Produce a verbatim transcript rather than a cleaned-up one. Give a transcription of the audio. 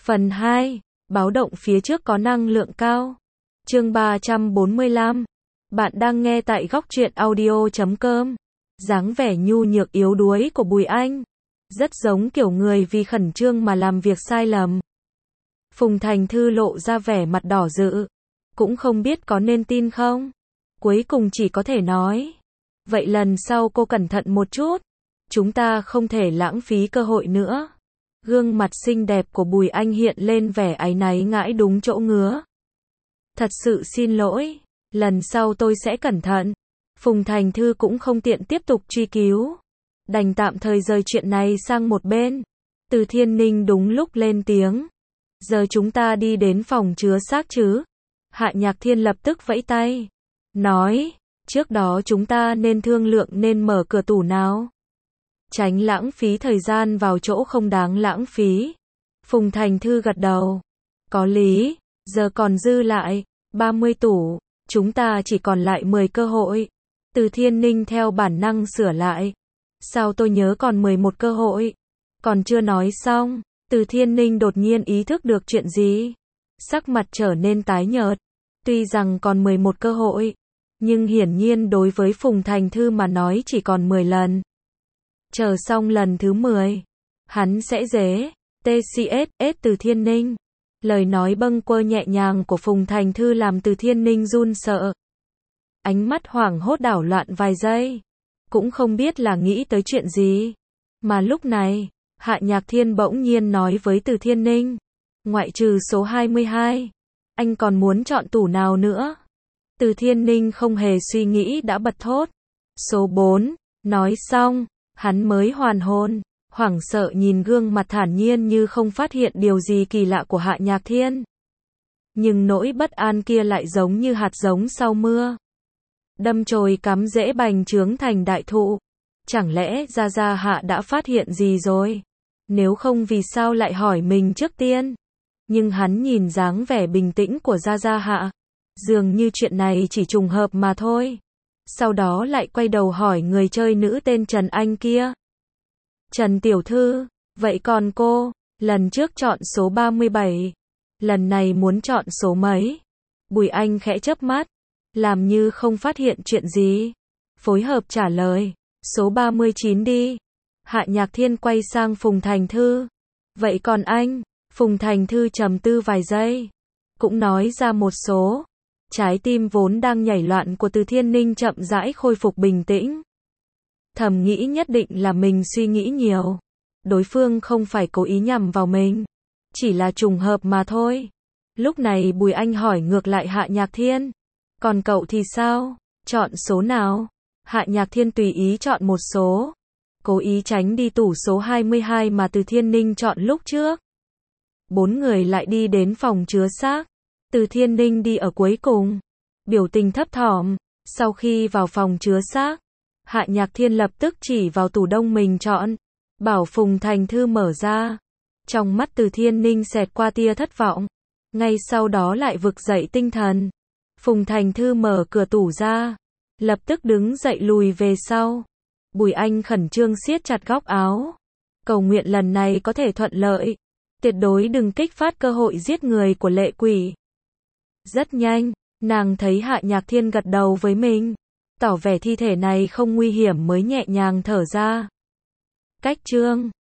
Phần hai, báo động phía trước có năng lượng cao. Chương ba trăm bốn mươi lăm. Bạn đang nghe tại góc truyện audio chấm com. Dáng vẻ nhu nhược yếu đuối của Bùi Anh, rất giống kiểu người vì khẩn trương mà làm việc sai lầm. Phùng Thành Thư lộ ra vẻ mặt đỏ rự, cũng không biết có nên tin không. Cuối cùng chỉ có thể nói, vậy lần sau cô cẩn thận một chút, chúng ta không thể lãng phí cơ hội nữa. Gương mặt xinh đẹp của Bùi Anh hiện lên vẻ áy náy ngãi đúng chỗ ngứa. Thật sự xin lỗi, lần sau tôi sẽ cẩn thận. Phùng Thành Thư cũng không tiện tiếp tục truy cứu, đành tạm thời rời chuyện này sang một bên. Từ Thiên Ninh đúng lúc lên tiếng. Giờ chúng ta đi đến phòng chứa xác chứ? Hạ Nhạc Thiên lập tức vẫy tay, nói, trước đó chúng ta nên thương lượng nên mở cửa tủ nào. Tránh lãng phí thời gian vào chỗ không đáng lãng phí. Phùng Thành Thư gật đầu. Có lý, giờ còn dư lại ba mươi tủ, chúng ta chỉ còn lại mười cơ hội. Từ Thiên Ninh theo bản năng sửa lại. Sao tôi nhớ còn mười một cơ hội? Còn chưa nói xong, Từ Thiên Ninh đột nhiên ý thức được chuyện gì. Sắc mặt trở nên tái nhợt. Tuy rằng còn mười một cơ hội, nhưng hiển nhiên đối với Phùng Thành Thư mà nói chỉ còn mười lần. Chờ xong lần thứ mười, hắn sẽ dễ. tê xê ét ét Từ Thiên Ninh. Lời nói bâng quơ nhẹ nhàng của Phùng Thành Thư làm Từ Thiên Ninh run sợ. Ánh mắt hoảng hốt đảo loạn vài giây. Cũng không biết là nghĩ tới chuyện gì. Mà lúc này, Hạ Nhạc Thiên bỗng nhiên nói với Từ Thiên Ninh. Ngoại trừ số hai mươi hai, anh còn muốn chọn tủ nào nữa? Từ Thiên Ninh không hề suy nghĩ đã bật thốt. Số bốn, nói xong, hắn mới hoàn hồn, hoảng sợ nhìn gương mặt thản nhiên như không phát hiện điều gì kỳ lạ của Hạ Nhạc Thiên. Nhưng nỗi bất an kia lại giống như hạt giống sau mưa, đâm chồi cắm rễ bành trướng thành đại thụ. Chẳng lẽ Gia Gia Hạ đã phát hiện gì rồi? Nếu không vì sao lại hỏi mình trước tiên? Nhưng hắn nhìn dáng vẻ bình tĩnh của Gia Gia Hạ, dường như chuyện này chỉ trùng hợp mà thôi. Sau đó lại quay đầu hỏi người chơi nữ tên Trần Anh kia. Trần tiểu thư, vậy còn cô, lần trước chọn số ba mươi bảy, lần này muốn chọn số mấy? Bùi Anh khẽ chớp mắt, làm như không phát hiện chuyện gì, phối hợp trả lời, số ba mươi chín đi. Hạ Nhạc Thiên quay sang Phùng Thành Thư. Vậy còn anh? Phùng Thành Thư trầm tư vài giây, cũng nói ra một số. Trái tim vốn đang nhảy loạn của Từ Thiên Ninh chậm rãi khôi phục bình tĩnh. Thầm nghĩ nhất định là mình suy nghĩ nhiều. Đối phương không phải cố ý nhằm vào mình, chỉ là trùng hợp mà thôi. Lúc này Bùi Anh hỏi ngược lại Hạ Nhạc Thiên. Còn cậu thì sao? Chọn số nào? Hạ Nhạc Thiên tùy ý chọn một số, cố ý tránh đi tủ số hai mươi hai mà Từ Thiên Ninh chọn lúc trước. Bốn người lại đi đến phòng chứa xác. Từ Thiên Ninh đi ở cuối cùng, biểu tình thấp thỏm. Sau khi vào phòng chứa xác, Hạ Nhạc Thiên lập tức chỉ vào tủ đông mình chọn, bảo Phùng Thành Thư mở ra. Trong mắt Từ Thiên Ninh xẹt qua tia thất vọng, ngay sau đó lại vực dậy tinh thần. Phùng Thành Thư mở cửa tủ ra, lập tức đứng dậy lùi về sau. Bùi Anh khẩn trương siết chặt góc áo, cầu nguyện lần này có thể thuận lợi, tuyệt đối đừng kích phát cơ hội giết người của lệ quỷ. Rất nhanh, nàng thấy Hạ Nhạc Thiên gật đầu với mình, tỏ vẻ thi thể này không nguy hiểm mới nhẹ nhàng thở ra. Cách chương